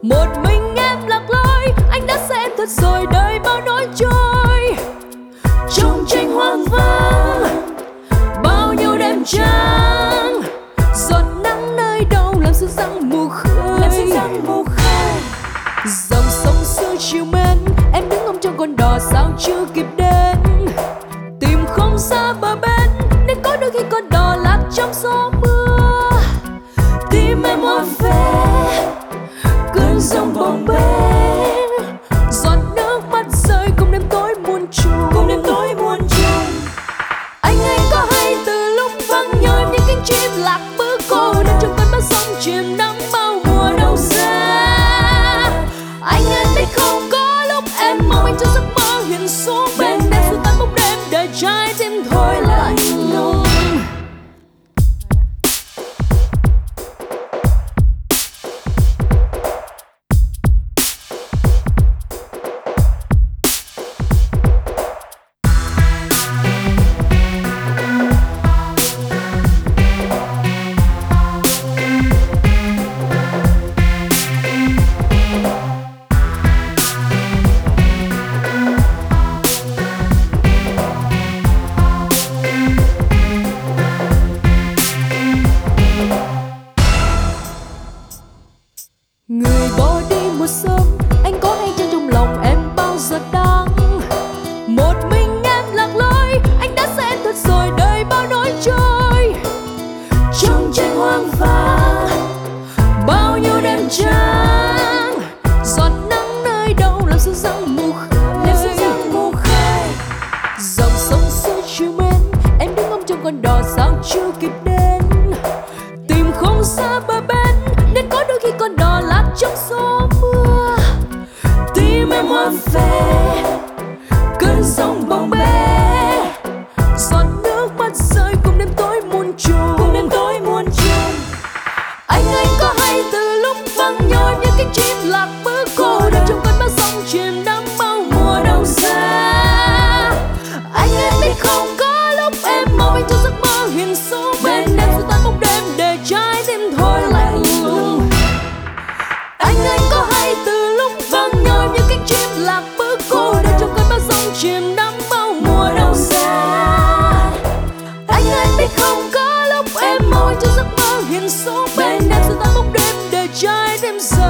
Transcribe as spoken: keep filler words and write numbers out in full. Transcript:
một mình em lạc lối. Anh đã xem thật rồi đời bao nỗi trôi. Trong tranh hoang vắng bao nhiêu đêm trắng, giọt nắng nơi đâu làm sương răng mù khơi. Dòng sông xưa chiều mến, em đứng ngóng trong con đò sao chưa kịp đến. Tìm không xa bờ bên nên có đôi khi con đò lạc trong gió mưa. Tim em hoa phê cơn giông bồng bềnh, giọt nước mắt rơi cùng đêm tối muôn trùng. Cùng đêm tối muôn trùng. Anh anh có hay từ lúc vắng nhớ những cánh chim lạc bước cô đơn trong cơn bão sông chìm đắm bao mùa đâu xa. Anh anh biết không, có lúc em mong anh cho giấc mơ hiện xuống bên em, xua tan bóng đêm để trái tim thôi lạnh lùng. Người bỏ đi một sớm, anh có hay chăng trong lòng em bao giờ đắng? Một mình em lạc lối, anh đã xem thật rồi đời bao nỗi trôi. Trong tranh hoang vắng bao nhiêu đêm trắng, giọt nắng nơi đâu làm sương răng mù khơi. Dòng sông xưa chiều mến, em đứng ngóng trong con đò sao chưa kịp đến. Tìm không xa bờ bên nên có đôi khi con đò lạc trong gió mưa. Tim em hoa phê cơn sông bồng bềnh, giọt nước mắt rơi cùng đêm tối muôn trùng. Cùng đêm tối muôn trùng. Anh anh có hay từ lúc vắng nhớ những cánh chim lạc bước cô đơn trong cơn bão sông chìm đắm bao mùa đâu xa. Anh em biết không, có lúc em mong anh cho giấc mơ hiện xuống bên em, xua tan bóng đêm để trái tim thôi lạnh lùng. Anh anh có hay từ lúc vắng nhớ những cánh chim lạc bước cô đơn trong cơn bão sông chìm đắm bao mùa đâu xa. Anh anh biết không, có lúc em mong anh cho giấc mơ hiện xuống bên em, xua tan bóng đêm để trái tim giờ